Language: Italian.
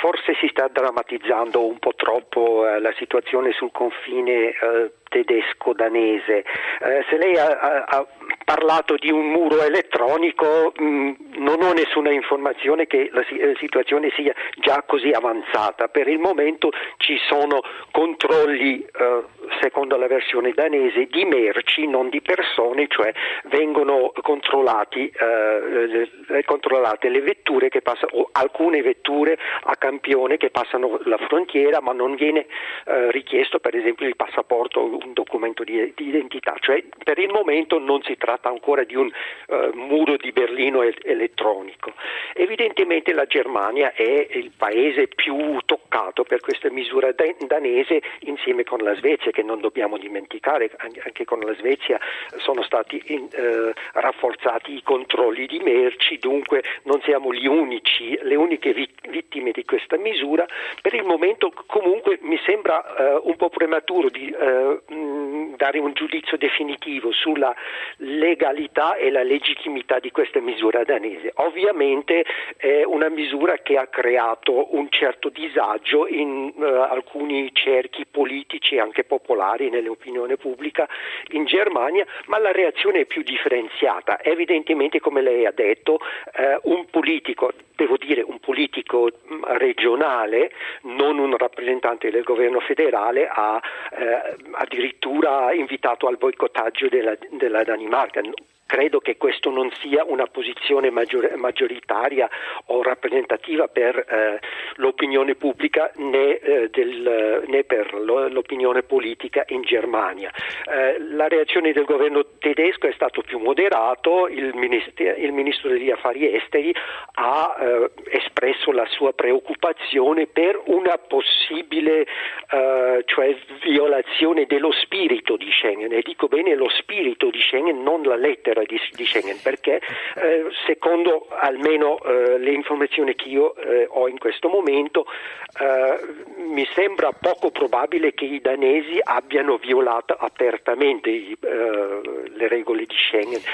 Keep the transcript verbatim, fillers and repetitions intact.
forse si sta drammatizzando un po' troppo eh, la situazione sul confine eh, tedesco-danese. Eh, se lei ha, ha, ha parlato di un muro elettronico, mh, non ho nessuna informazione che la, la situazione sia già così avanzata. Per il momento ci sono controlli, eh, secondo la versione danese, di merci, non di persone, cioè vengono controllati, eh, le, controllate le vetture che passano, o alcune vetture a campione che passano la frontiera, ma non viene eh, richiesto per esempio il passaporto o un documento di, di identità. Cioè per il momento non si tratta ancora di un uh, muro di Berlino el- elettronico. Evidentemente la Germania è il paese più toccato per questa misura dan- danese, insieme con la Svezia, che non dobbiamo dimenticare, anche con la Svezia sono stati in, uh, rafforzati i controlli di merci, dunque non siamo gli unici, le uniche vi- vittime di questa misura. Per il momento comunque mi sembra uh, un po' prematuro di uh, mh, dare un giudizio definitivo sulla legalità e la legittimità di questa misura danese. Ovviamente è una misura che ha creato un certo disagio in uh, alcuni cerchi politici e anche popolari nell'opinione pubblica in Germania, ma la reazione è più differenziata. Evidentemente, come lei ha detto, uh, un politico, devo dire un politico regionale, non un rappresentante del governo federale, ha eh, addirittura invitato al boicottaggio della, della Danimarca. Credo che questo non sia una posizione maggior, maggioritaria o rappresentativa per eh, l'opinione pubblica né, eh, del, né per lo, l'opinione politica in Germania. Eh, la reazione del governo tedesco è stato più moderato, il, minister, il ministro degli affari esteri ha eh, espresso la sua preoccupazione per una possibile eh, cioè violazione dello spirito di Schengen, e dico bene lo spirito di Schengen, non la lettera Di, di Schengen, perché eh, secondo almeno eh, le informazioni che io eh, ho in questo momento eh, mi sembra poco probabile che i danesi abbiano violato apertamente i, eh, le regole di Schengen.